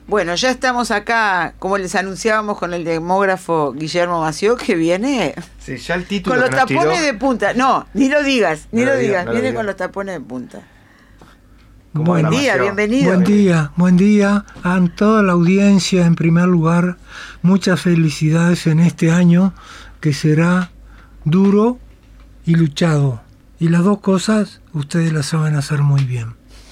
Bueno, ya estamos acá, como les anunciábamos, con el demógrafo Guillermo Massieu, que viene Sí, ya el título con los que nos tapones tiró. de punta. No, ni lo digas, No lo digas, no lo viene digas. con los tapones de punta. Bueno, Buen día, Massieu. bienvenido. buen día a toda la audiencia. En primer lugar, muchas felicidades en este año que será duro y luchado. Y las dos cosas ustedes las saben hacer muy bien.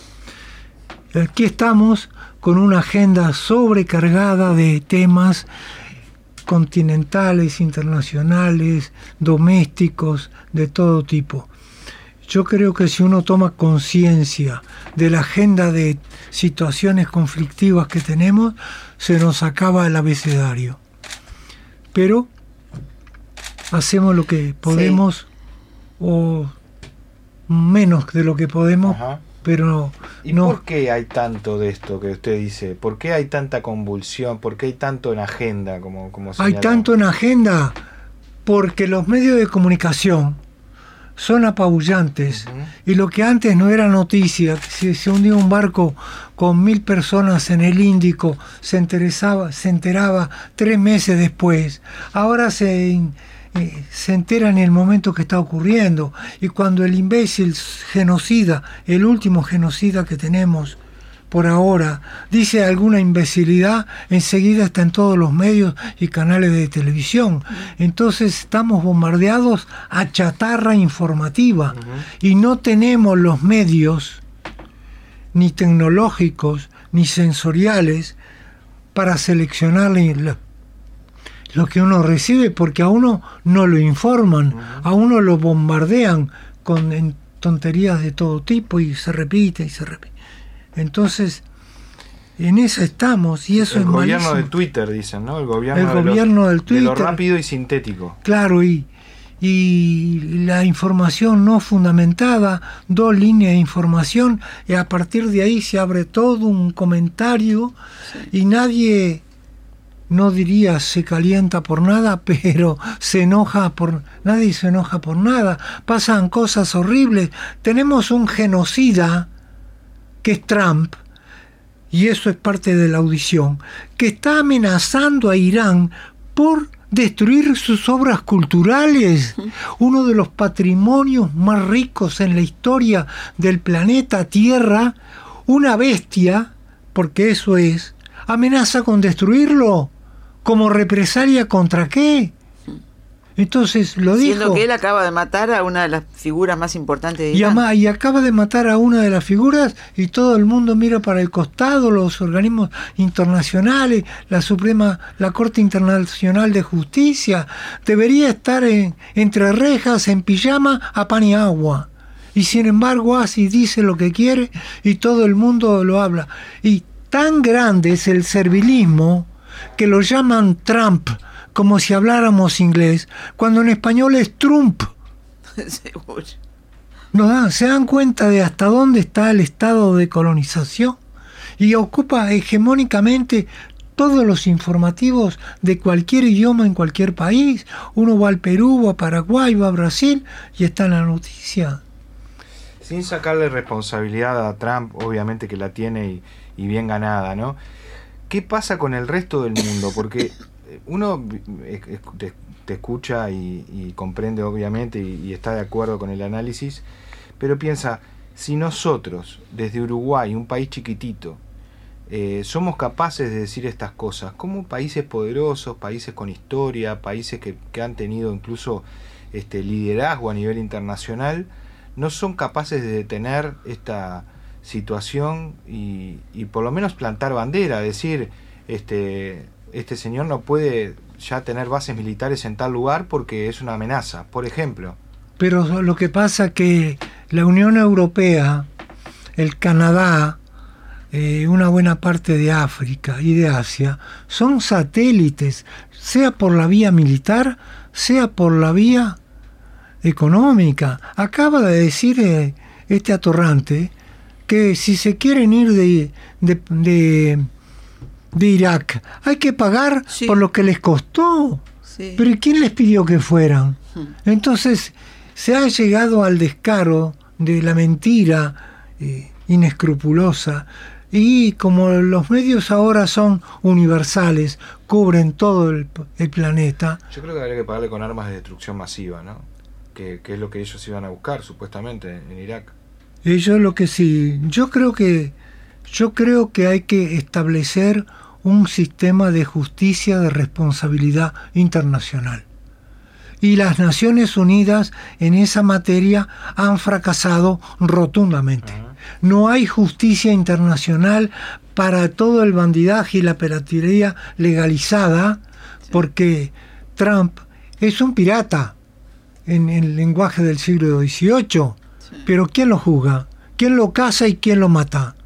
Aquí estamos con una agenda sobrecargada de temas continentales, internacionales, domésticos, de todo tipo. Yo creo que si uno toma conciencia de la agenda de situaciones conflictivas que tenemos, se nos acaba el abecedario. Pero hacemos lo que podemos, o menos de lo que podemos, Ajá. pero ¿Y no. por qué hay tanto de esto que usted dice? ¿Por qué hay tanta convulsión? ¿Por qué hay tanto en agenda? Como Hay señalaba? tanto en agenda porque los medios de comunicación son apabullantes. Ujú. Y lo que antes no era noticia, que si se hundía un barco con 1000 personas en el Índico, se enteraba 3 meses después. Ahora se entera en el momento que está ocurriendo. Y cuando el imbécil genocida, el último genocida que tenemos por ahora, dice alguna imbecilidad, enseguida está en todos los medios y canales de televisión. Entonces estamos bombardeados a chatarra informativa. Y no tenemos los medios, ni tecnológicos, ni sensoriales, para seleccionar lo que uno recibe, porque a uno no lo informan, a uno lo bombardean con tonterías de todo tipo y se repite y se repite. Entonces, en esa estamos, y eso El es gobierno malísimo. de Twitter, dicen, ¿no? El gobierno del de lo Twitter. rápido y sintético. Claro, y la información no fundamentada, 2 líneas de información, y a partir de ahí se abre todo un comentario, y nadie, no diría se calienta por nada, pero nadie se enoja por nada. Pasan cosas horribles. Tenemos un genocida que es Trump, y eso es parte de la audición, que está amenazando a Irán por destruir sus obras culturales, uno de los patrimonios más ricos en la historia del planeta Tierra. Una bestia, porque eso es, amenaza con destruirlo. ¿Como represalia contra qué? Entonces lo dijo. Siendo que él acaba de matar a una de las figuras más importantes de Irán. Y acaba de matar a una de las figuras, y todo el mundo mira para el costado, los organismos internacionales, la Corte Internacional de Justicia. Debería estar entre rejas, en pijama, a pan y agua. Y sin embargo hace y dice lo que quiere, y todo el mundo lo habla. Y tan grande es el servilismo que lo llaman Trump, como si habláramos inglés, cuando en español es Trump. Seguro. ¿Se dan cuenta de hasta dónde está el estado de colonización? Y ocupa hegemónicamente todos los informativos de cualquier idioma en cualquier país. Uno va al Perú, va a Paraguay, va a Brasil, y está en la noticia. Sin sacarle responsabilidad a Trump, obviamente que la tiene y bien ganada, ¿no? ¿Qué pasa con el resto del mundo? Porque uno te escucha y comprende, obviamente, y está de acuerdo con el análisis, pero piensa, si nosotros, desde Uruguay, un país chiquitito, somos capaces de decir estas cosas, ¿cómo países poderosos, países con historia, países que han tenido incluso liderazgo a nivel internacional, no son capaces de detener esta situación y por lo menos plantar bandera, decir, este señor no puede ya tener bases militares en tal lugar porque es una amenaza, por ejemplo? Pero lo que pasa es que la Unión Europea, el Canadá, una buena parte de África y de Asia, son satélites, sea por la vía militar, sea por la vía económica. Acaba de decir este atorrante que si se quieren ir de Irak, hay que pagar por lo que les costó. Sí. Pero ¿y quién les pidió que fueran? Entonces se ha llegado al descaro de la mentira inescrupulosa, Y como los medios ahora son universales, cubren todo el planeta. Yo creo que habría que pagarle con armas de destrucción masiva, ¿no? Que es lo que ellos iban a buscar, supuestamente, en Irak. Ellos lo que sí, yo creo que hay que establecer un sistema de justicia de responsabilidad internacional. Y las Naciones Unidas en esa materia han fracasado rotundamente. No hay justicia internacional para todo el bandidaje y la piratería legalizada, porque Trump es un pirata en el lenguaje del siglo XVIII. Pero ¿quién lo juzga? ¿Quién lo caza y quién lo mata?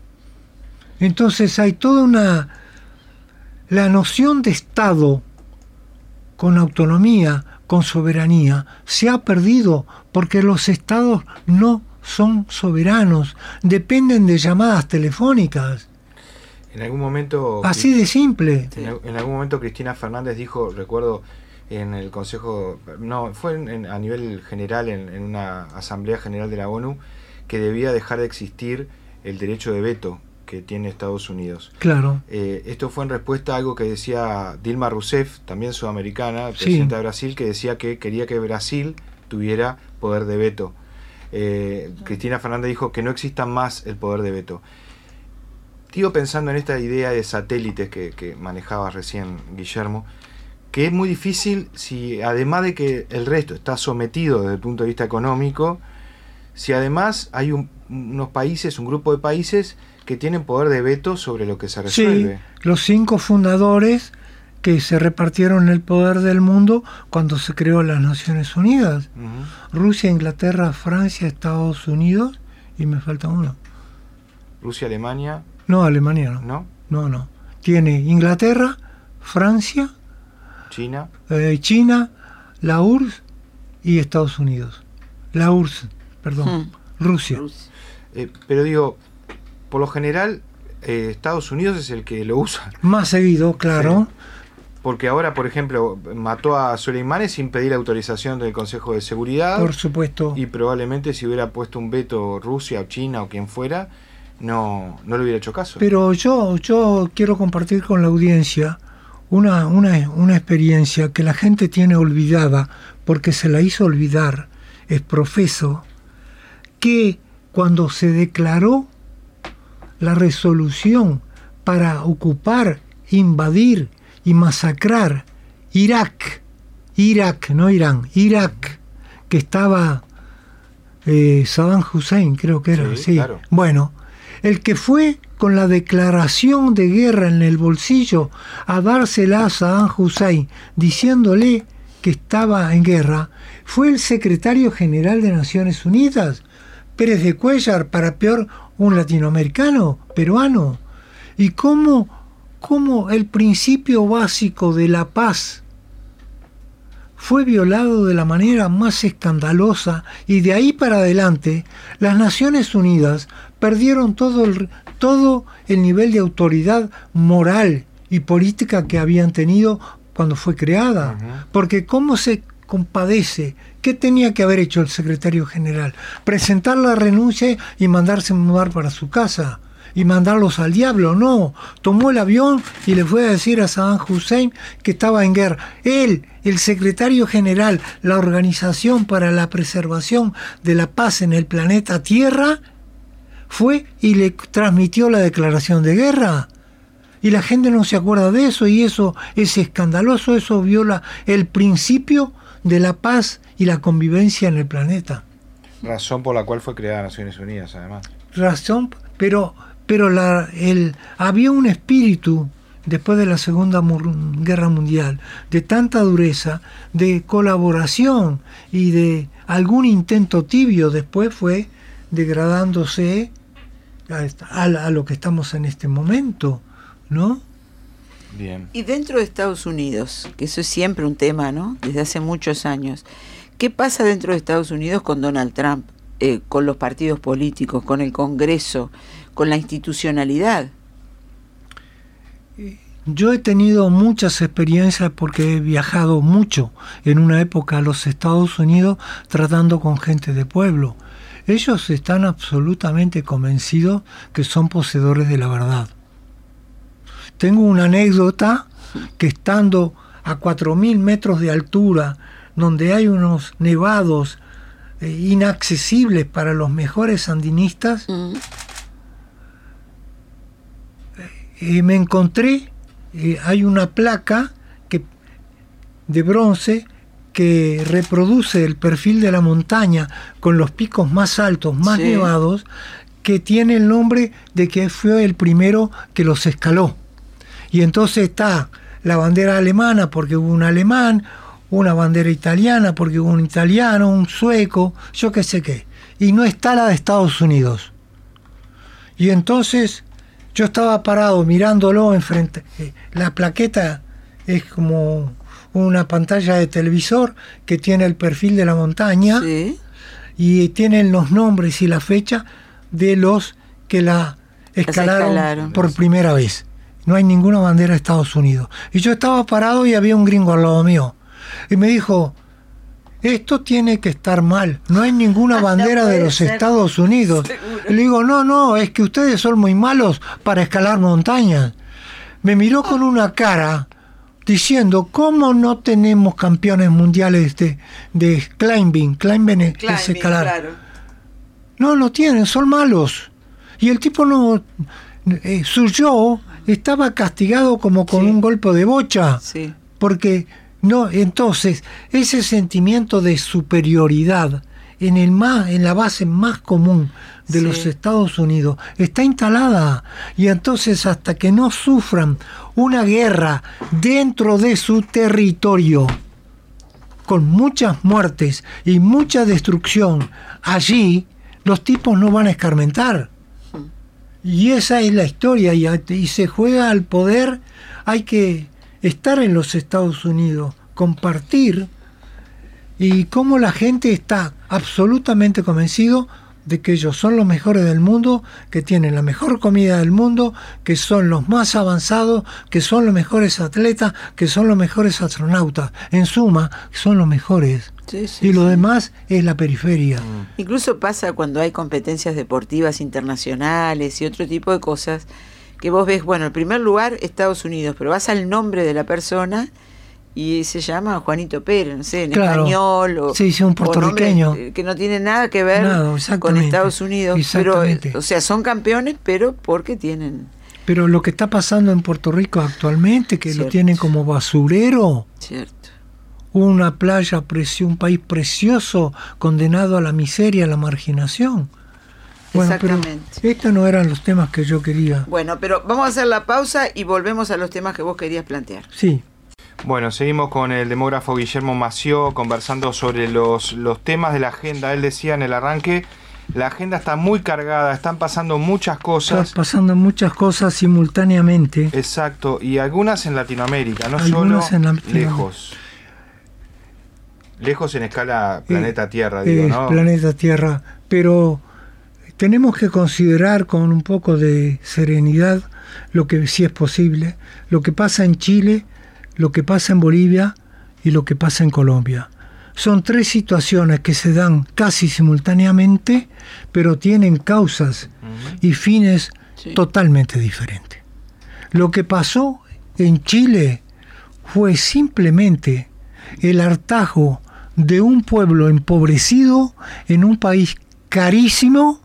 Entonces hay toda la noción de Estado con autonomía, con soberanía, se ha perdido porque los Estados no son soberanos, dependen de llamadas telefónicas. En algún momento... Así de simple. En algún momento Cristina Fernández dijo, recuerdo, en el Consejo, no, fue a nivel general, en una Asamblea General de la ONU, que debía dejar de existir el derecho de veto que tiene Estados Unidos. Claro. Esto fue en respuesta a algo que decía Dilma Rousseff, también sudamericana, presidenta de Brasil, que decía que quería que Brasil tuviera poder de veto. Cristina Fernández dijo que no exista más el poder de veto. Sigo pensando en esta idea de satélites que manejaba recién Guillermo, que es muy difícil si, además de que el resto está sometido desde el punto de vista económico, si además hay unos países, un grupo de países que tienen poder de veto sobre lo que se resuelve. Sí, los 5 fundadores que se repartieron el poder del mundo cuando se creó las Naciones Unidas. Rusia, Inglaterra, Francia, Estados Unidos, y me falta uno. Rusia, Alemania. No, Alemania no. No. Tiene Inglaterra, Francia, China, la URSS y Estados Unidos. La URSS, perdón, Rusia. Pero digo, por lo general, Estados Unidos es el que lo usa. Más seguido, claro. Sí. Porque ahora, por ejemplo, mató a Soleimani sin pedir autorización del Consejo de Seguridad. Por supuesto. Y probablemente si hubiera puesto un veto Rusia o China o quien fuera, no le hubiera hecho caso. Pero yo quiero compartir con la audiencia una experiencia que la gente tiene olvidada porque se la hizo olvidar. Es profeso que cuando se declaró la resolución para ocupar, invadir y masacrar Irak, no Irán, Irak, que estaba Saddam Hussein, creo que era, sí. Claro. Bueno, el que fue con la declaración de guerra en el bolsillo a dársela a Saddam Hussein, diciéndole que estaba en guerra, fue el secretario general de Naciones Unidas, Pérez de Cuéllar, para peor un latinoamericano, peruano. Y cómo el principio básico de la paz fue violado de la manera más escandalosa, y de ahí para adelante las Naciones Unidas perdieron todo el nivel de autoridad moral y política que habían tenido cuando fue creada. Porque cómo se compadece, ¿qué tenía que haber hecho el secretario general? Presentar la renuncia y mandarse mudar para su casa y mandarlos al diablo. No, tomó el avión y le fue a decir a Saddam Hussein que estaba en guerra. Él, el secretario general, la Organización para la Preservación de la Paz en el planeta Tierra, fue y le transmitió la declaración de guerra. Y la gente no se acuerda de eso, y eso es escandaloso, eso viola el principio de la paz y la convivencia en el planeta. Razón por la cual fue creada Naciones Unidas, además. Razón, pero había un espíritu después de la Segunda Guerra Mundial de tanta dureza, de colaboración y de algún intento tibio. Después fue degradándose a lo que estamos en este momento, ¿no? Bien. Y dentro de Estados Unidos, que eso es siempre un tema, ¿no? Desde hace muchos años. ¿Qué pasa dentro de Estados Unidos con Donald Trump, con los partidos políticos, con el Congreso, con la institucionalidad? Yo he tenido muchas experiencias porque he viajado mucho en una época a los Estados Unidos tratando con gente de pueblo. Ellos están absolutamente convencidos que son poseedores de la verdad. Tengo una anécdota que estando a 4.000 metros de altura, donde hay unos nevados inaccesibles para los mejores sandinistas, me encontré, hay una placa de bronce que reproduce el perfil de la montaña con los picos más altos, más nevados, que tiene el nombre de que fue el primero que los escaló. Y entonces está la bandera alemana porque hubo un alemán, una bandera italiana porque hubo un italiano, un sueco, yo qué sé qué. Y no está la de Estados Unidos. Y entonces yo estaba parado mirándolo enfrente. La plaqueta es como una pantalla de televisor que tiene el perfil de la montaña, y tienen los nombres y la fecha de los que la escalaron por primera vez. No hay ninguna bandera de Estados Unidos. Y yo estaba parado y había un gringo al lado mío. Y me dijo, esto tiene que estar mal. No hay ninguna bandera de los Estados Unidos. Y le digo, no, es que ustedes son muy malos para escalar montañas. Me miró con una cara diciendo, ¿cómo no tenemos campeones mundiales de climbing? Climbing es escalar. Claro. No tienen, son malos. Y el tipo no... su yo estaba castigado como con un golpe de bocha. Sí. Porque no, entonces, ese sentimiento de superioridad en la base más común de los Estados Unidos está instalada, y entonces hasta que no sufran una guerra dentro de su territorio con muchas muertes y mucha destrucción, allí los tipos no van a escarmentar. Y esa es la historia, y se juega al poder. Hay que estar en los Estados Unidos, compartir, y cómo la gente está absolutamente convencido de que ellos son los mejores del mundo, que tienen la mejor comida del mundo, que son los más avanzados, que son los mejores atletas, que son los mejores astronautas. En suma, son los mejores. Y lo demás es la periferia. Incluso pasa cuando hay competencias deportivas internacionales y otro tipo de cosas, que vos ves, bueno, en primer lugar Estados Unidos, pero vas al nombre de la persona y se llama Juanito Pérez, no sé, en español, o un puertorriqueño, que no tiene nada que ver con Estados Unidos, pero, o sea, son campeones, pero porque tienen... Pero lo que está pasando en Puerto Rico actualmente, que lo tienen como basurero, una playa, un país precioso, condenado a la miseria, a la marginación. Bueno, exactamente. Pero estos no eran los temas que yo quería. Bueno, pero vamos a hacer la pausa y volvemos a los temas que vos querías plantear. Sí. Bueno, seguimos con el demógrafo Guillermo Massieu conversando sobre los temas de la agenda. Él decía en el arranque, la agenda está muy cargada, están pasando muchas cosas. Están pasando muchas cosas simultáneamente. Exacto, y algunas en Latinoamérica, no solo lejos. Lejos en escala planeta Tierra, digo, ¿no? Planeta Tierra, pero tenemos que considerar con un poco de serenidad lo que sí es posible, lo que pasa en Chile, lo que pasa en Bolivia y lo que pasa en Colombia. Son tres situaciones que se dan casi simultáneamente, pero tienen causas y fines totalmente diferentes. Lo que pasó en Chile fue simplemente el hartazgo de un pueblo empobrecido en un país carísimo,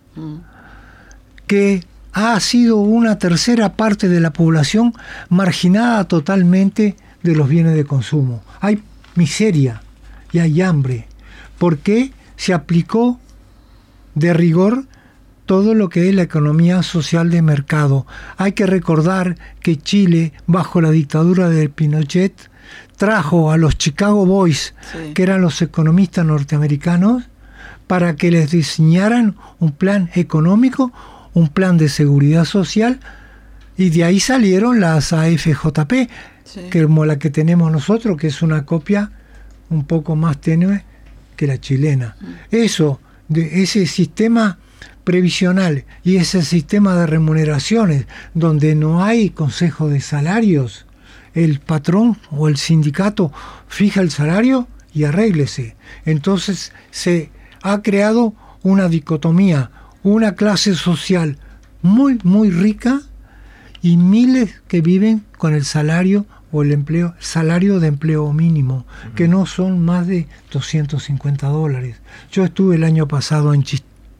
que ha sido una tercera parte de la población marginada totalmente de los bienes de consumo. Hay miseria y hay hambre, porque se aplicó de rigor todo lo que es la economía social de mercado. Hay que recordar que Chile, bajo la dictadura de Pinochet, trajo a los Chicago Boys, que eran los economistas norteamericanos, para que les diseñaran un plan económico, un plan de seguridad social, y de ahí salieron las AFJP, que como la que tenemos nosotros, que es una copia un poco más tenue que la chilena. Ese sistema previsional y ese sistema de remuneraciones, donde no hay consejo de salarios, el patrón o el sindicato fija el salario y arréglese. Entonces se ha creado una dicotomía, una clase social muy, muy rica y miles que viven con el salario o el empleo, salario de empleo mínimo, que no son más de $250. Yo estuve el año pasado en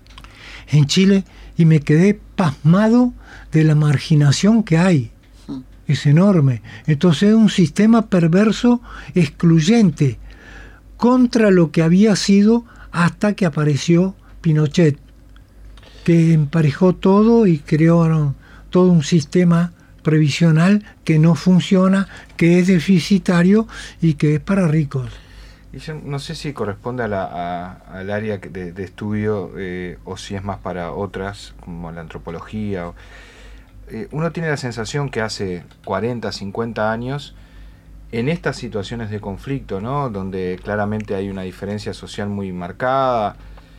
Chile y me quedé pasmado de la marginación que hay. Es enorme. Entonces es un sistema perverso, excluyente, contra lo que había sido hasta que apareció Pinochet, que emparejó todo y creó todo un sistema previsional que no funciona, que es deficitario y que es para ricos. Y yo no sé si corresponde al área de estudio o si es más para otras, como la antropología. Uno tiene la sensación que hace 40, 50 años, en estas situaciones de conflicto, ¿no?, donde claramente hay una diferencia social muy marcada,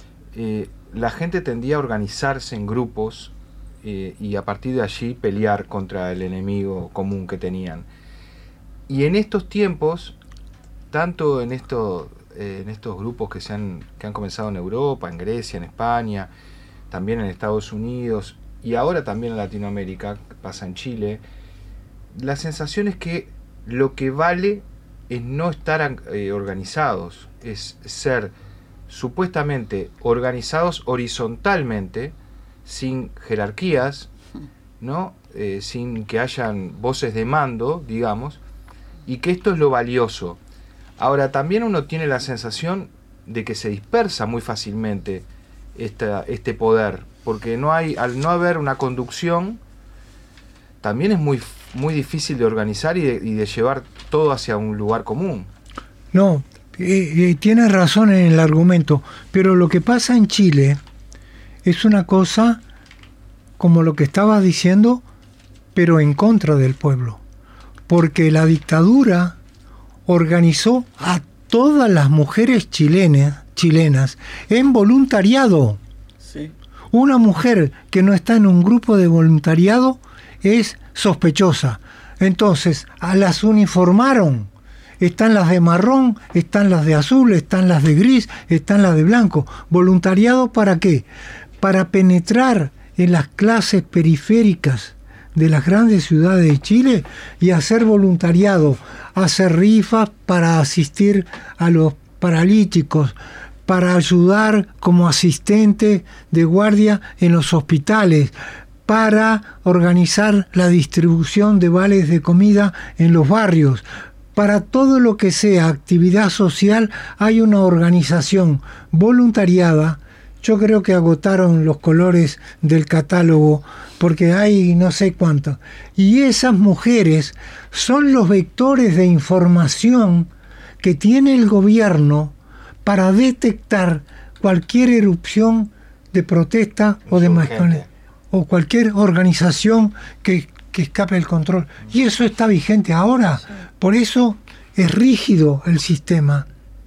la gente tendía a organizarse en grupos y a partir de allí pelear contra el enemigo común que tenían. Y en estos tiempos, tanto en estos grupos que han comenzado en Europa, en Grecia, en España, también en Estados Unidos y ahora también en Latinoamérica, pasa en Chile, la sensación es que lo que vale es no estar organizados, es ser supuestamente organizados horizontalmente, sin jerarquías, ¿no? Sin que hayan voces de mando, digamos, y que esto es lo valioso. Ahora, también uno tiene la sensación de que se dispersa muy fácilmente este poder, porque al no haber una conducción, también es muy, muy difícil de organizar y de llevar todo hacia un lugar común. No, tienes razón en el argumento, pero lo que pasa en Chile es una cosa como lo que estabas diciendo, pero en contra del pueblo, porque la dictadura organizó a todas las mujeres chilenas en voluntariado. Sí. Una mujer que no está en un grupo de voluntariado es sospechosa. Entonces, las uniformaron. Están las de marrón, están las de azul, están las de gris, están las de blanco. ¿Voluntariado para qué? Para penetrar en las clases periféricas de las grandes ciudades de Chile y hacer voluntariado, hacer rifas para asistir a los paralíticos, para ayudar como asistente de guardia en los hospitales, para organizar la distribución de vales de comida en los barrios. Para todo lo que sea actividad social hay una organización voluntariada. Yo creo que agotaron los colores del catálogo porque hay no sé cuántos. Y esas mujeres son los vectores de información que tiene el gobierno para detectar cualquier erupción de protesta o cualquier organización que escape del control. Y eso está vigente ahora. Sí. Por eso es rígido el sistema.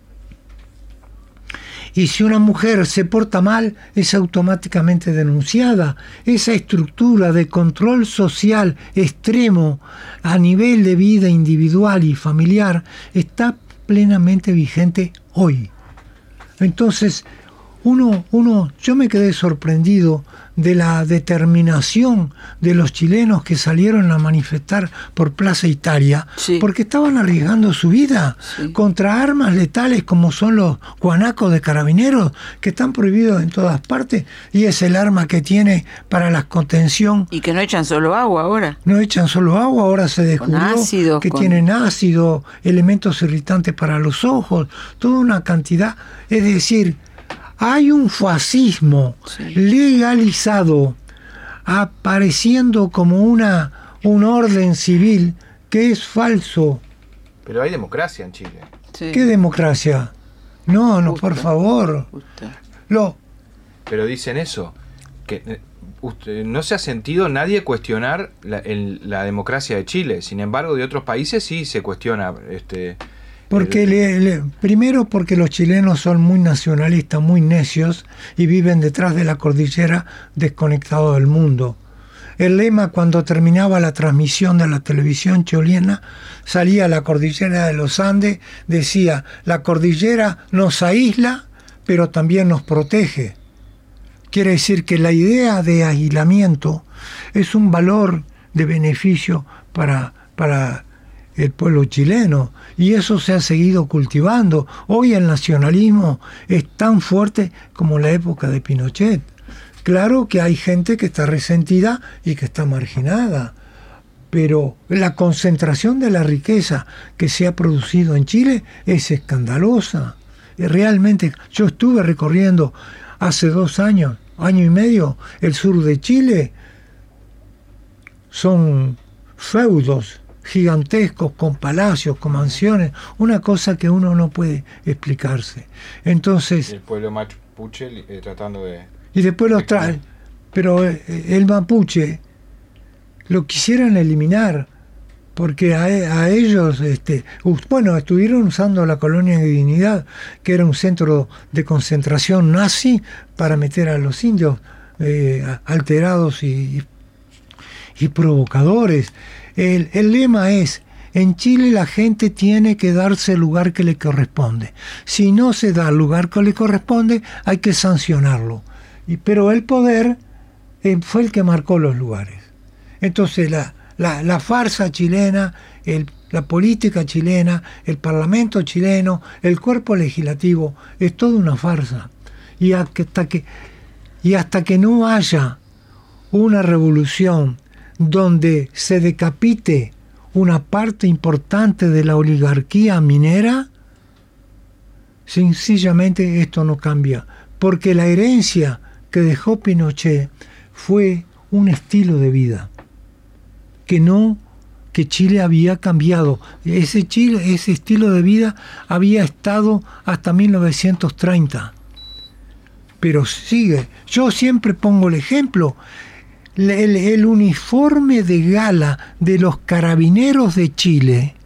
Y si una mujer se porta mal, es automáticamente denunciada. Esa estructura de control social extremo a nivel de vida individual y familiar está plenamente vigente hoy. Entonces, yo me quedé sorprendido de la determinación de los chilenos que salieron a manifestar por Plaza Italia, sí, porque estaban arriesgando su vida, sí, contra armas letales como son los guanacos de carabineros, que están prohibidos en todas partes, y es el arma que tiene para la contención. Y que no echan solo agua ahora. No echan solo agua, ahora se descubrió que tienen ácido, elementos irritantes para los ojos, toda una cantidad. Es decir, hay un fascismo, sí, legalizado, apareciendo como un orden civil que es falso. Pero hay democracia en Chile. Sí. ¿Qué democracia? No, no, por favor. Pero dicen eso, que no se ha sentido nadie cuestionar la democracia de Chile. Sin embargo, de otros países sí se cuestiona. Porque primero porque los chilenos son muy nacionalistas, muy necios y viven detrás de la cordillera desconectados del mundo. El lema cuando terminaba la transmisión de la televisión chilena salía la cordillera de los Andes, decía: la cordillera nos aísla pero también nos protege. Quiere decir que la idea de aislamiento es un valor de beneficio para el pueblo chileno, y eso se ha seguido cultivando. Hoy el nacionalismo es tan fuerte como la época de Pinochet. Claro que hay gente que está resentida y que está marginada, pero la concentración de la riqueza que se ha producido en Chile es escandalosa. Realmente, yo estuve recorriendo hace 2 años, año y medio, el sur de Chile. Son feudos gigantescos, con palacios, con mansiones, una cosa que uno no puede explicarse. Entonces, el pueblo mapuche tratando de... Y después los traen, pero el mapuche lo quisieran eliminar, porque a ellos, estuvieron usando la colonia de Dignidad, que era un centro de concentración nazi, para meter a los indios alterados y provocadores. El lema es: en Chile la gente tiene que darse el lugar que le corresponde. Si no se da el lugar que le corresponde, hay que sancionarlo. Pero el poder fue el que marcó los lugares. Entonces la farsa chilena, la política chilena, el parlamento chileno, el cuerpo legislativo, es toda una farsa. Y hasta que no haya una revolución donde se decapite una parte importante de la oligarquía minera, sencillamente esto no cambia, porque la herencia que dejó Pinochet fue un estilo de vida que Chile había cambiado. Ese estilo de vida había estado hasta 1930, pero sigue. Yo siempre pongo el ejemplo. El uniforme de gala de los carabineros de Chile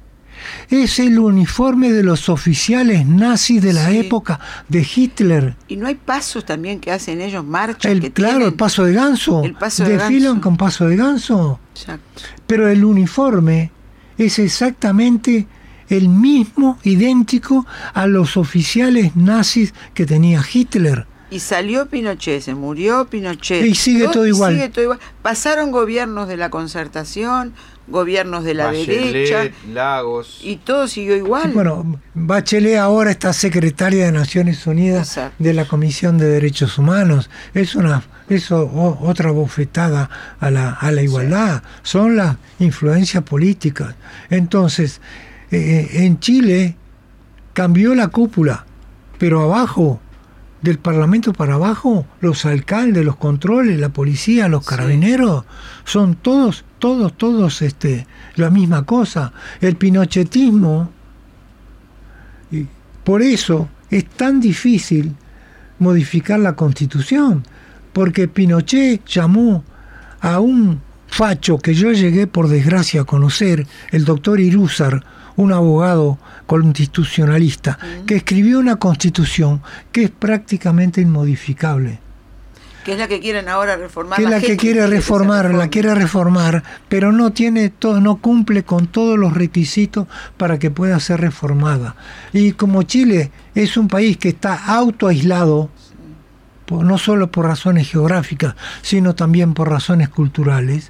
es el uniforme de los oficiales nazis de la época de Hitler. Y no hay pasos también que hacen ellos, marchas el paso de ganso. Desfilan con paso de ganso. Exacto. Pero el uniforme es exactamente el mismo, idéntico a los oficiales nazis que tenía Hitler. Y salió Pinochet, se murió Pinochet. Y sigue todo igual. Pasaron gobiernos de la Concertación, gobiernos de la derecha. Lagos. Y todo siguió igual. Bueno, Bachelet ahora está secretaria de Naciones Unidas. Exacto. De la Comisión de Derechos Humanos. Es otra bofetada a la igualdad. Sí. Son las influencias políticas. Entonces, en Chile cambió la cúpula, pero abajo, del Parlamento para abajo, los alcaldes, los controles, la policía, los carabineros, son todos la misma cosa. El pinochetismo, y por eso es tan difícil modificar la Constitución, porque Pinochet llamó a un facho que yo llegué por desgracia a conocer, el doctor Irúzar, un abogado constitucionalista, que escribió una constitución que es prácticamente inmodificable. Que es la que quieren ahora reformar. Que es la que quiere reformar, pero no cumple con todos los requisitos para que pueda ser reformada. Y como Chile es un país que está autoaislado, no solo por razones geográficas, sino también por razones culturales,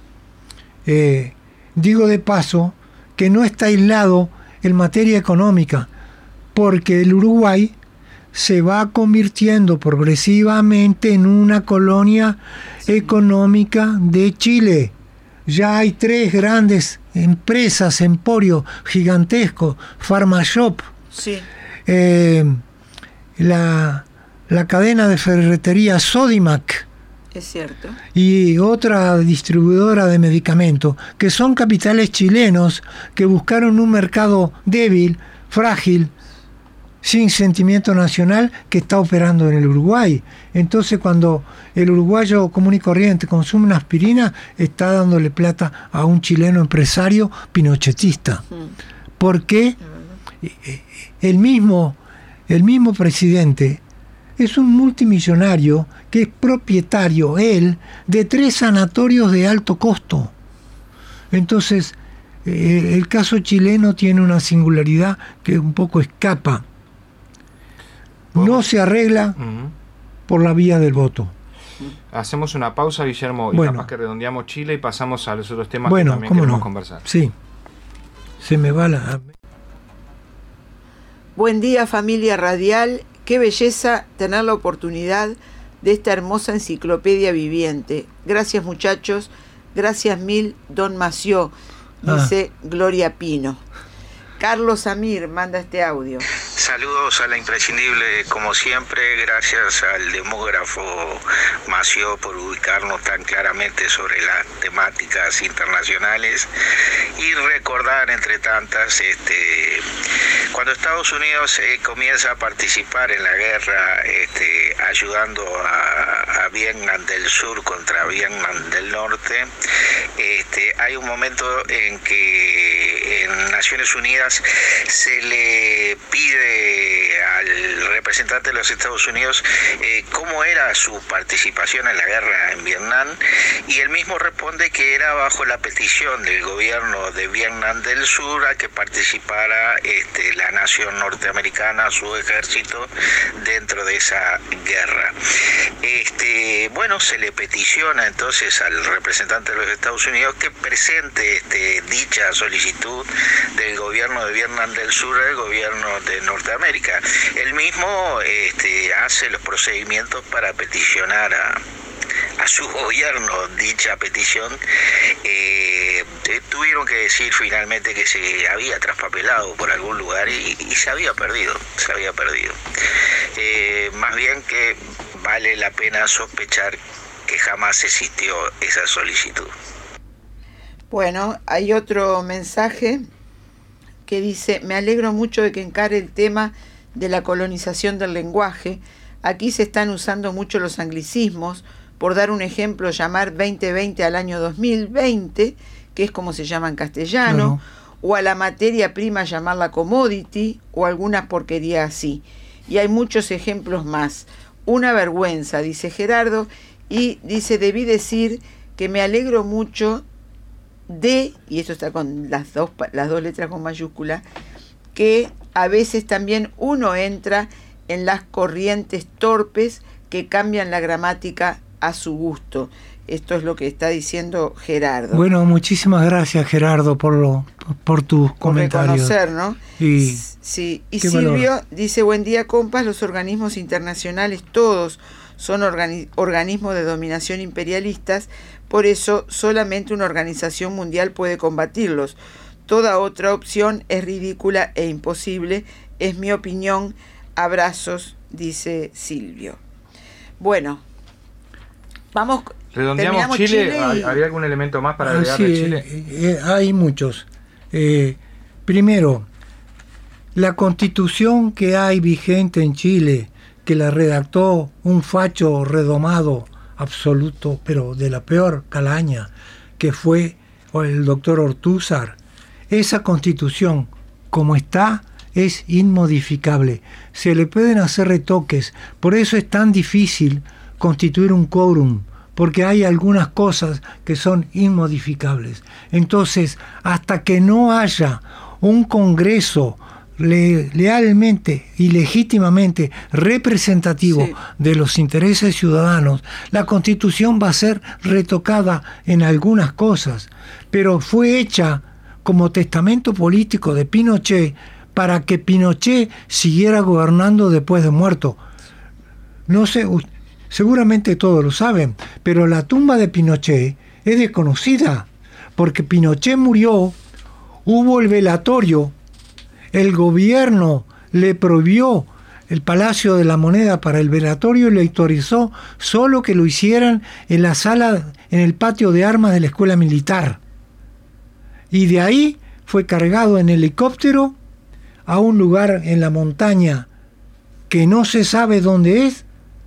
digo de paso que no está aislado en materia económica, porque el Uruguay se va convirtiendo progresivamente en una colonia económica de Chile. Ya hay 3 grandes empresas, emporios gigantescos, Pharmashop, la cadena de ferretería Sodimac, es cierto, y otra distribuidora de medicamentos, que son capitales chilenos que buscaron un mercado débil, frágil, sin sentimiento nacional, que está operando en el Uruguay. Entonces, cuando el uruguayo común y corriente consume una aspirina, está dándole plata a un chileno empresario pinochetista. Porque el mismo presidente es un multimillonario que es propietario, él, de 3 sanatorios de alto costo. Entonces, el caso chileno tiene una singularidad que un poco escapa. No se arregla por la vía del voto. Hacemos una pausa, Guillermo, y capaz que redondeamos Chile y pasamos a los otros temas que también queremos conversar. Sí, se me va la... Buen día, familia radial. Qué belleza tener la oportunidad de esta hermosa enciclopedia viviente. Gracias, muchachos. Gracias mil, don Mació, dice Gloria Pino. Carlos Amir manda este audio. Saludos a la imprescindible, como siempre, gracias al demógrafo Mació por ubicarnos tan claramente sobre las temáticas internacionales y recordar, entre tantas, cuando Estados Unidos comienza a participar en la guerra, ayudando a Vietnam del Sur contra Vietnam del Norte, hay un momento en que en Naciones Unidas se le pide al representante de los Estados Unidos cómo era su participación en la guerra en Vietnam, y él mismo responde que era bajo la petición del gobierno de Vietnam del Sur a que participara la nación norteamericana, su ejército, dentro de esa guerra. Se le peticiona entonces al representante de los Estados Unidos que presente dicha solicitud del gobierno de Vietnam del Sur al gobierno de Norteamérica. Él mismo hace los procedimientos para peticionar a su gobierno dicha petición. Tuvieron que decir finalmente que se había traspapelado por algún lugar y se había perdido. Más bien que vale la pena sospechar que jamás existió esa solicitud. Bueno, hay otro mensaje que dice: me alegro mucho de que encare el tema de la colonización del lenguaje. Aquí se están usando mucho los anglicismos. Por dar un ejemplo, llamar 2020 al año 2020, que es como se llama en castellano, o a la materia prima llamarla commodity, o alguna porquería así. Y hay muchos ejemplos más. Una vergüenza, dice Gerardo, y dice: debí decir que me alegro mucho de, y esto está con las dos letras con mayúscula, que a veces también uno entra en las corrientes torpes que cambian la gramática a su gusto. Esto es lo que está diciendo Gerardo. Bueno, muchísimas gracias, Gerardo, por tus comentarios. Reconocer, ¿no? Sí. Y Silvio dice: buen día, compas. Los organismos internacionales todos son organismos de dominación imperialistas, por eso solamente una organización mundial puede combatirlos. Toda otra opción es ridícula e imposible, es mi opinión. Abrazos, dice Silvio. Bueno, vamos. Redondeamos Chile. ¿Habría algún elemento más para agregar de Chile? Hay muchos. Primero, la constitución que hay vigente en Chile, que la redactó un facho redomado absoluto, pero de la peor calaña, que fue el doctor Ortúzar. Esa constitución, como está, es inmodificable. Se le pueden hacer retoques. Por eso es tan difícil constituir un quórum, porque hay algunas cosas que son inmodificables. Entonces, hasta que no haya un Congreso lealmente y legítimamente representativo de los intereses ciudadanos, la Constitución va a ser retocada en algunas cosas, pero fue hecha como testamento político de Pinochet para que Pinochet siguiera gobernando después de muerto. No sé, seguramente todos lo saben, pero la tumba de Pinochet es desconocida, porque Pinochet murió, hubo el velatorio, el gobierno le prohibió el Palacio de la Moneda para el velatorio y le autorizó solo que lo hicieran en la sala, en el patio de armas de la escuela militar. Y de ahí fue cargado en helicóptero a un lugar en la montaña que no se sabe dónde es,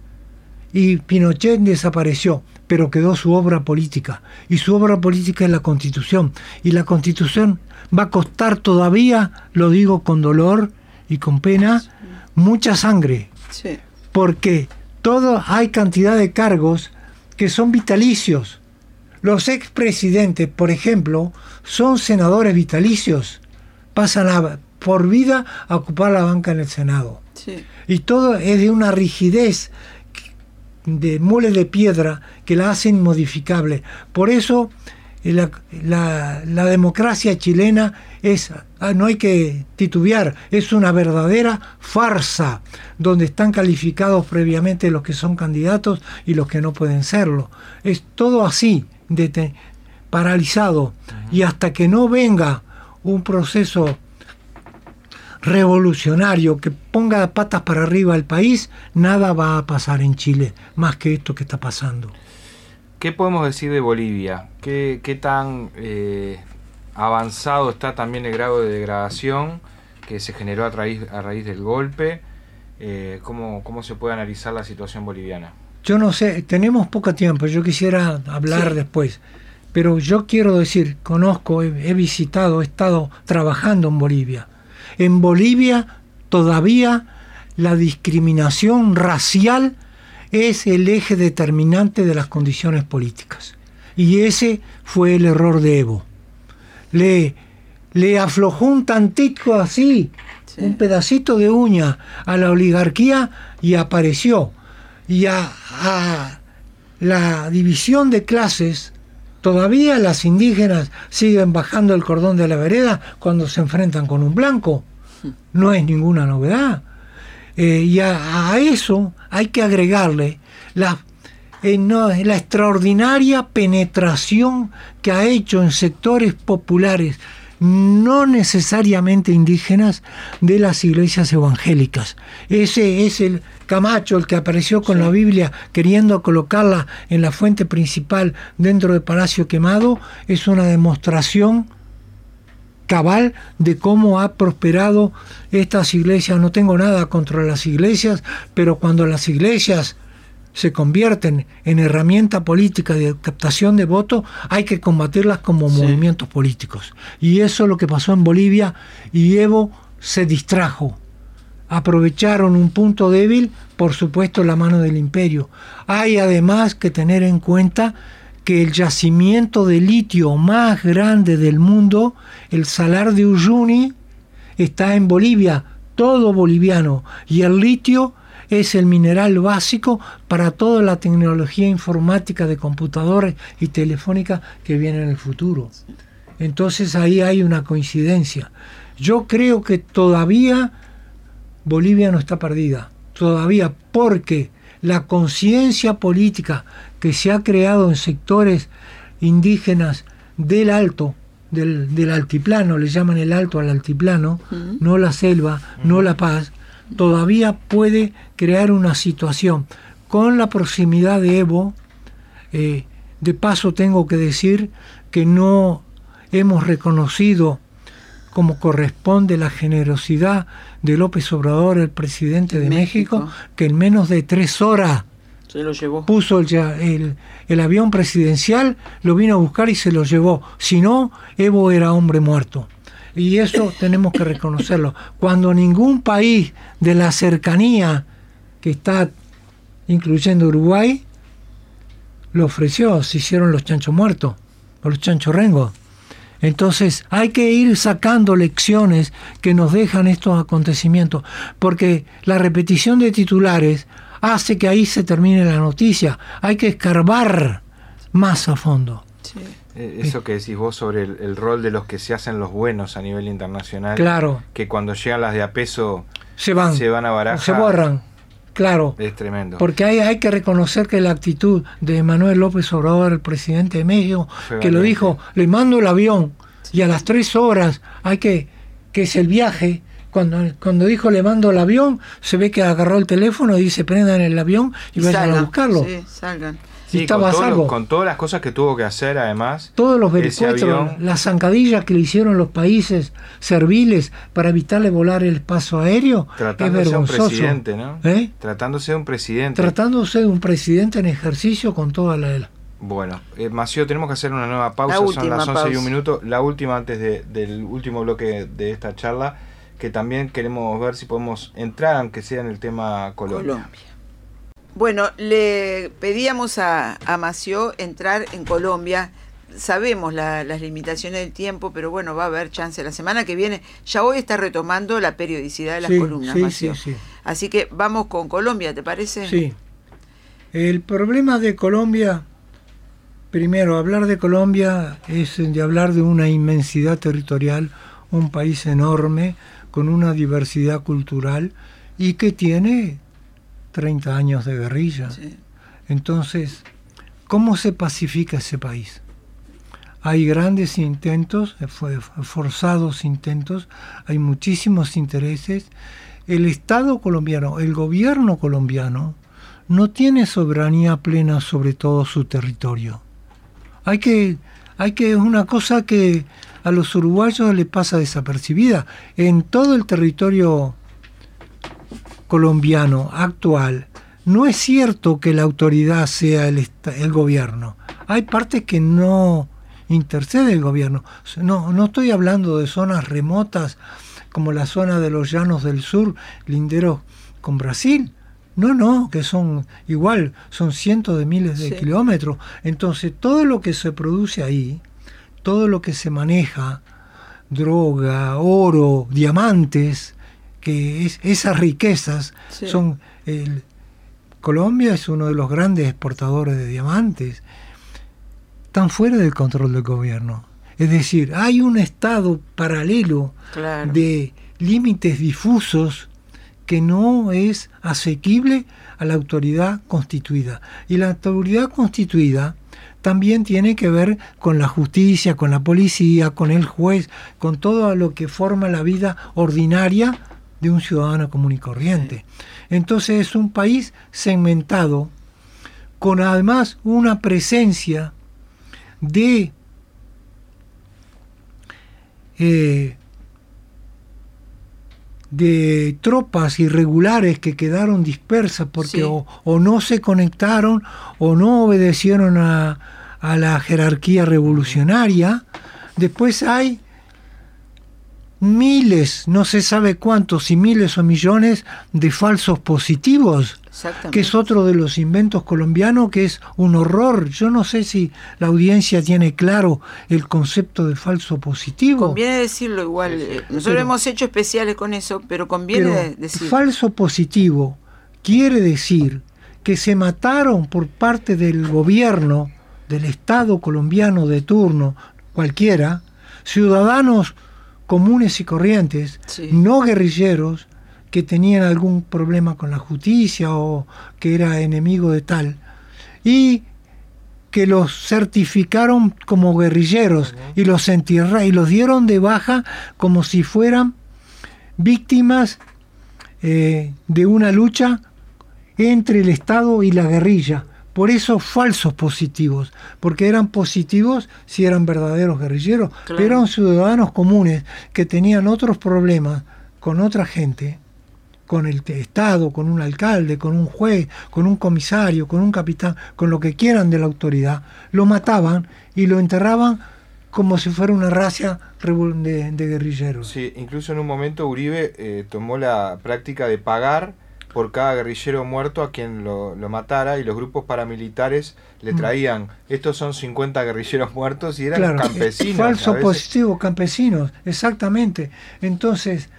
y Pinochet desapareció, pero quedó su obra política, y su obra política es la Constitución, y la Constitución va a costar todavía, lo digo con dolor y con pena, mucha sangre, porque hay cantidad de cargos que son vitalicios. Los expresidentes, por ejemplo, son senadores vitalicios, pasan por vida a ocupar la banca en el Senado. Y todo es de una rigidez mole de piedra que la hacen modificable. Por eso la democracia chilena no hay que titubear, es una verdadera farsa, donde están calificados previamente los que son candidatos y los que no pueden serlo. Es todo así, paralizado, y hasta que no venga un proceso revolucionario que ponga patas para arriba al país, nada va a pasar en Chile más que esto que está pasando. ¿Qué podemos decir de Bolivia? ¿Qué tan avanzado está también el grado de degradación que se generó a raíz del golpe? ¿Cómo se puede analizar la situación boliviana? Yo no sé, tenemos poco tiempo, yo quisiera hablar después, pero yo quiero decir, conozco, he visitado, he estado trabajando en Bolivia. En Bolivia todavía la discriminación racial es el eje determinante de las condiciones políticas. Y ese fue el error de Evo. Le aflojó un tantito así, un pedacito de uña a la oligarquía y apareció. Y a la división de clases, todavía las indígenas siguen bajando el cordón de la vereda cuando se enfrentan con un blanco. No es ninguna novedad. Y a eso hay que agregarle la extraordinaria penetración que ha hecho en sectores populares, no necesariamente indígenas, de las iglesias evangélicas. Ese es el Camacho, el que apareció con la Biblia queriendo colocarla en la fuente principal dentro del Palacio Quemado. Es una demostración cabal de cómo ha prosperado estas iglesias. No tengo nada contra las iglesias, pero cuando las iglesias se convierten en herramienta política de captación de votos, hay que combatirlas como movimientos políticos. Y eso es lo que pasó en Bolivia, y Evo se distrajo. Aprovecharon un punto débil, por supuesto, la mano del imperio. Hay además que tener en cuenta que el yacimiento de litio más grande del mundo, el Salar de Uyuni, está en Bolivia, todo boliviano, y el litio es el mineral básico para toda la tecnología informática de computadores y telefónica que viene en el futuro. Entonces ahí hay una coincidencia. Yo creo que todavía Bolivia no está perdida, todavía, porque la conciencia política que se ha creado en sectores indígenas del alto, del altiplano, le llaman el alto al altiplano, no la selva, no la paz, todavía puede crear una situación. Con la proximidad de Evo, de paso tengo que decir que no hemos reconocido como corresponde la generosidad de López Obrador, el presidente de México, que en menos de 3 horas se lo llevó. Puso el avión presidencial, lo vino a buscar y se lo llevó. Si no, Evo era hombre muerto. Y eso tenemos que reconocerlo. Cuando ningún país de la cercanía, que está incluyendo Uruguay, lo ofreció, se hicieron los chanchos muertos, o los chanchos rengos. Entonces hay que ir sacando lecciones que nos dejan estos acontecimientos, porque la repetición de titulares hace que ahí se termine la noticia. Hay que escarbar más a fondo. Sí. Eso que decís vos sobre el rol de los que se hacen los buenos a nivel internacional, claro, que cuando llegan las de a peso se van a Baraja, se borran. Claro, es tremendo. Porque hay que reconocer que la actitud de Manuel López Obrador, el presidente de México, que lo dijo, le mando el avión, y a las 3 horas que es el viaje. Cuando dijo le mando el avión, se ve que agarró el teléfono y dice prendan el avión y vayan a buscarlo. Sí, salgan. Sí, con todas las cosas que tuvo que hacer, además. Todos los vericuetos, las zancadillas que le hicieron los países serviles para evitarle volar el espacio aéreo, tratándose de un presidente, ¿no? Tratándose de un presidente. Tratándose de un presidente en ejercicio con toda la... Bueno, Mació, tenemos que hacer una nueva pausa, son las 11:01, la última antes del último bloque de esta charla, que también queremos ver si podemos entrar, aunque sea en el tema Colombia. Bueno, le pedíamos a Mació entrar en Colombia. Sabemos las limitaciones del tiempo, pero bueno, va a haber chance la semana que viene. Ya hoy está retomando la periodicidad de las columnas, Mació. Sí. Así que vamos con Colombia, ¿te parece? Sí. El problema de Colombia, primero, hablar de Colombia es de hablar de una inmensidad territorial, un país enorme, con una diversidad cultural y que tiene 30 años de guerrilla. Sí. Entonces, ¿cómo se pacifica ese país? Hay grandes intentos, forzados intentos, hay muchísimos intereses. El Estado colombiano, el gobierno colombiano, no tiene soberanía plena sobre todo su territorio. Es una cosa que a los uruguayos les pasa desapercibida. En todo el territorio colombiano actual, no es cierto que la autoridad sea el gobierno. Hay partes que no intercede el gobierno. No estoy hablando de zonas remotas como la zona de los Llanos del Sur, linderos con Brasil. No, que son igual, son cientos de miles de kilómetros. Entonces, todo lo que se produce ahí, todo lo que se maneja, droga, oro, diamantes, que esas riquezas son... Colombia es uno de los grandes exportadores de diamantes. Están fuera del control del gobierno. Es decir, hay un estado paralelo de límites difusos que no es asequible a la autoridad constituida. Y la autoridad constituida también tiene que ver con la justicia, con la policía, con el juez, con todo lo que forma la vida ordinaria de un ciudadano común y corriente. Entonces es un país segmentado, con además una presencia de tropas irregulares que quedaron dispersas porque o no se conectaron o no obedecieron a la jerarquía revolucionaria. Después hay miles, no se sabe cuántos, si miles o millones de falsos positivos, que es otro de los inventos colombianos, que es un horror. Yo no sé si la audiencia tiene claro el concepto de falso positivo. Conviene decirlo igual. Nosotros hemos hecho especiales con eso, pero conviene decirlo. Falso positivo quiere decir que se mataron por parte del gobierno, del Estado colombiano de turno, cualquiera, ciudadanos comunes y corrientes, no guerrilleros, que tenían algún problema con la justicia o que era enemigo de tal, y que los certificaron como guerrilleros y los entierraron y los dieron de baja como si fueran víctimas de una lucha entre el Estado y la guerrilla. Por eso falsos positivos, porque eran positivos si eran verdaderos guerrilleros, pero eran ciudadanos comunes que tenían otros problemas con otra gente, con el Estado, con un alcalde, con un juez, con un comisario, con un capitán, con lo que quieran de la autoridad, lo mataban y lo enterraban como si fuera una racia de guerrilleros. Sí, incluso en un momento Uribe tomó la práctica de pagar por cada guerrillero muerto a quien lo matara, y los grupos paramilitares le traían, estos son 50 guerrilleros muertos, y eran campesinos. Falso positivo, campesinos, exactamente. Entonces,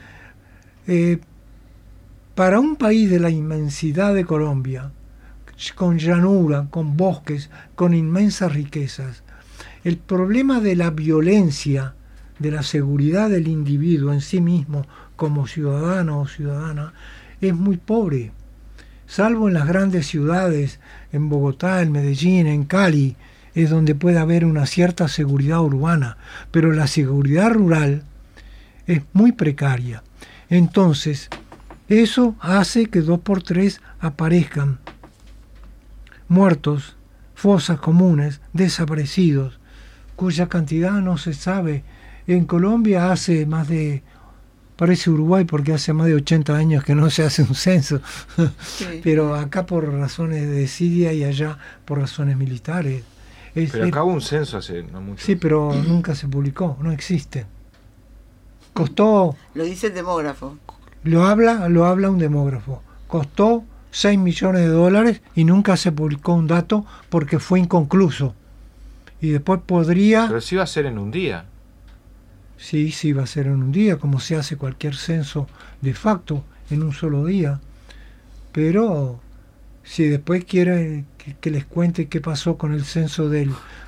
para un país de la inmensidad de Colombia, con llanura, con bosques, con inmensas riquezas, el problema de la violencia, de la seguridad del individuo en sí mismo como ciudadano o ciudadana, es muy pobre, salvo en las grandes ciudades, en Bogotá, en Medellín, en Cali, es donde puede haber una cierta seguridad urbana, pero la seguridad rural es muy precaria. Entonces, eso hace que 2 por 3 aparezcan muertos, fosas comunes, desaparecidos, cuya cantidad no se sabe. En Colombia hace más de... Parece Uruguay porque hace más de 80 años que no se hace un censo, pero acá por razones de desidia y allá por razones militares. Pero acá hubo un censo hace no mucho. Sí, pero nunca se publicó, no existe. Costó... Lo dice el demógrafo. Lo habla un demógrafo. Costó $6 millones y nunca se publicó un dato porque fue inconcluso. Y después podría... Pero sí iba a ser en un día. Sí, va a ser en un día, como se hace cualquier censo de facto, en un solo día. Pero si después quieren que les cuente qué pasó con el censo de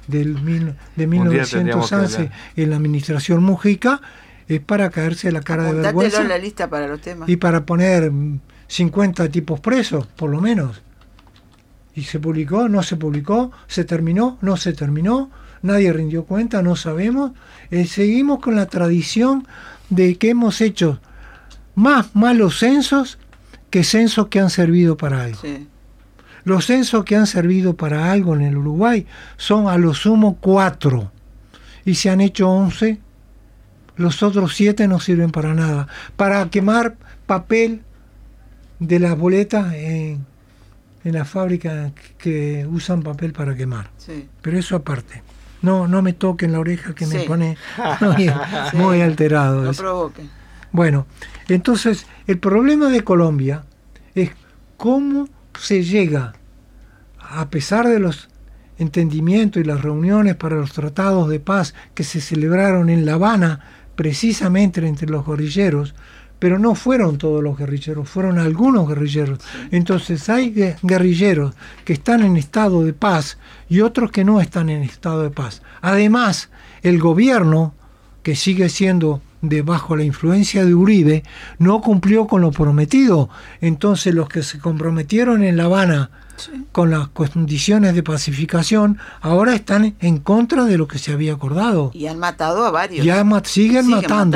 1911 en la administración Mujica, es para caerse la cara de vergüenza. En la lista para los temas. Y para poner 50 tipos presos, por lo menos. Y se publicó, no se publicó, se terminó, no se terminó, nadie rindió cuenta, no sabemos. Seguimos con la tradición de que hemos hecho más malos censos que censos que han servido para algo. Sí. Los censos que han servido para algo en el Uruguay son a lo sumo 4, y se han hecho 11, los otros 7 no sirven para nada, para quemar papel de las boletas en la fábrica que usan papel para quemar. Sí. Pero eso aparte. No me toquen la oreja que me pone muy alterado. No provoque. Bueno, entonces el problema de Colombia es cómo se llega, a pesar de los entendimientos y las reuniones para los tratados de paz que se celebraron en La Habana, precisamente entre los guerrilleros, pero no fueron todos los guerrilleros, fueron algunos guerrilleros. Entonces hay guerrilleros que están en estado de paz y otros que no están en estado de paz. Además, el gobierno, que sigue siendo bajo la influencia de Uribe, no cumplió con lo prometido. Entonces los que se comprometieron en La Habana con las condiciones de pacificación, ahora están en contra de lo que se había acordado. Y han matado a varios. Siguen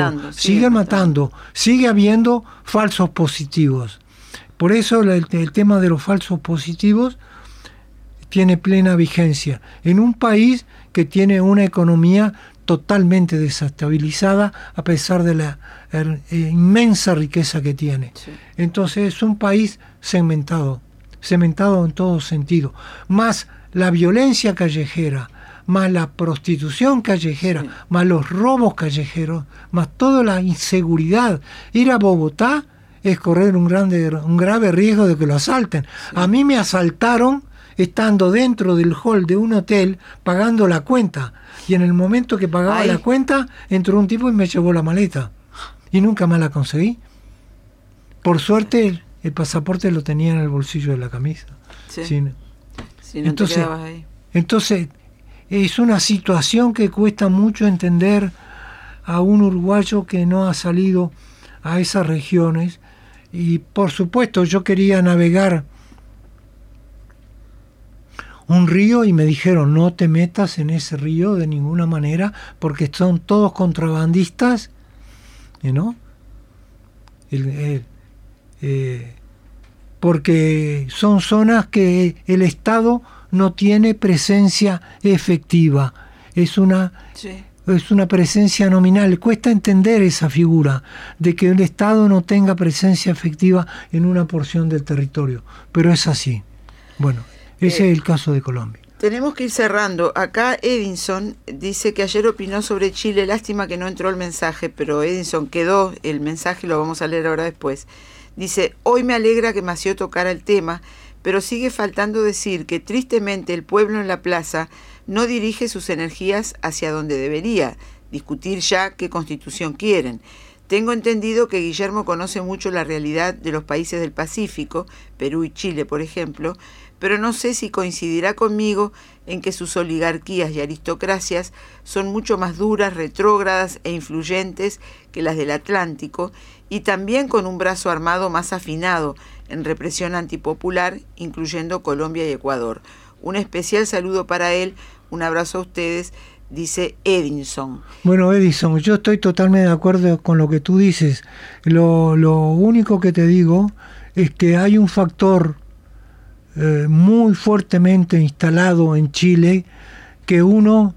matando. Sigue habiendo falsos positivos. Por eso el tema de los falsos positivos tiene plena vigencia. En un país que tiene una economía totalmente desestabilizada a pesar de la inmensa riqueza que tiene. Sí. Entonces es un país cementado en todo sentido, más la violencia callejera, más la prostitución callejera, más los robos callejeros, más toda la inseguridad. Ir a Bogotá es correr un grave riesgo de que lo asalten. Sí. A mí me asaltaron estando dentro del hall de un hotel pagando la cuenta, y en el momento que pagaba la cuenta entró un tipo y me llevó la maleta y nunca más la conseguí. Por suerte el pasaporte lo tenía en el bolsillo de la camisa. Sí. Si no entonces, te quedabas ahí. Entonces es una situación que cuesta mucho entender a un uruguayo que no ha salido a esas regiones. Y por supuesto yo quería navegar un río y me dijeron no te metas en ese río de ninguna manera porque son todos contrabandistas, ¿no? Porque son zonas que el Estado no tiene presencia efectiva, es una presencia nominal. Cuesta entender esa figura de que el Estado no tenga presencia efectiva en una porción del territorio, pero es así. Bueno, ese es el caso de Colombia. Tenemos que ir cerrando. Acá Edinson dice que ayer opinó sobre Chile. Lástima que no entró el mensaje, pero Edinson quedó el mensaje, lo vamos a leer ahora después. Dice, hoy me alegra que Mació tocara el tema, pero sigue faltando decir que tristemente el pueblo en la plaza no dirige sus energías hacia donde debería, discutir ya qué constitución quieren. Tengo entendido que Guillermo conoce mucho la realidad de los países del Pacífico, Perú y Chile, por ejemplo, pero no sé si coincidirá conmigo en que sus oligarquías y aristocracias son mucho más duras, retrógradas e influyentes que las del Atlántico, y también con un brazo armado más afinado en represión antipopular, incluyendo Colombia y Ecuador. Un especial saludo para él, un abrazo a ustedes, dice Edinson. Bueno, Edinson, yo estoy totalmente de acuerdo con lo que tú dices. Lo único que te digo es que hay un factor muy fuertemente instalado en Chile que uno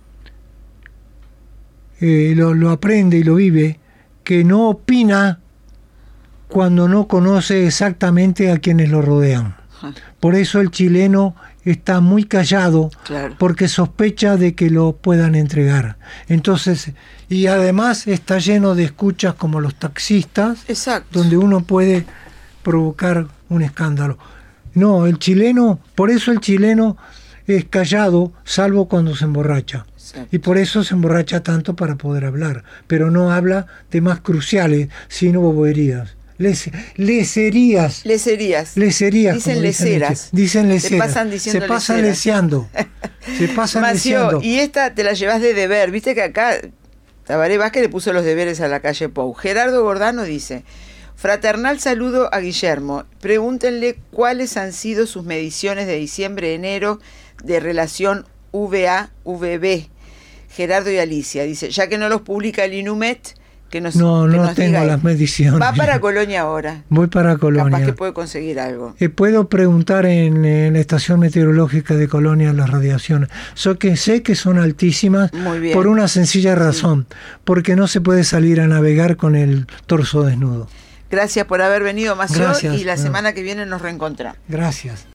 lo aprende y lo vive, que no opina cuando no conoce exactamente a quienes lo rodean. Por eso el chileno está muy callado, claro, porque sospecha de que lo puedan entregar. Entonces, y además está lleno de escuchas como los taxistas, exacto, donde uno puede provocar un escándalo. No, el chileno, por eso el chileno es callado, salvo cuando se emborracha. Exacto. Y por eso se emborracha tanto para poder hablar, pero no habla temas cruciales, sino boberías. Lecerías. Lecerías. Dicen leceras. Dicen leceras. Se pasan diciendo Se pasan leceras. leseando. Se pasan leseando. Y esta te la llevas de deber. Viste que acá Tabaré Vázquez le puso los deberes a la calle Pou. Gerardo Gordano dice: fraternal saludo a Guillermo. Pregúntenle cuáles han sido sus mediciones de diciembre-enero de relación VA-VB. Gerardo y Alicia. Dice, ya que no los publica el INUMET, que nos No nos tengo diga. las mediciones. Va para Colonia ahora. Voy para Colonia. Capaz que puede conseguir algo. Puedo preguntar en la estación meteorológica de Colonia las radiaciones. Sé que son altísimas. Muy bien. Por una sencilla razón, porque no se puede salir a navegar con el torso desnudo. Gracias por haber venido, Mació, Gracias. y la semana que viene nos reencontramos. Gracias.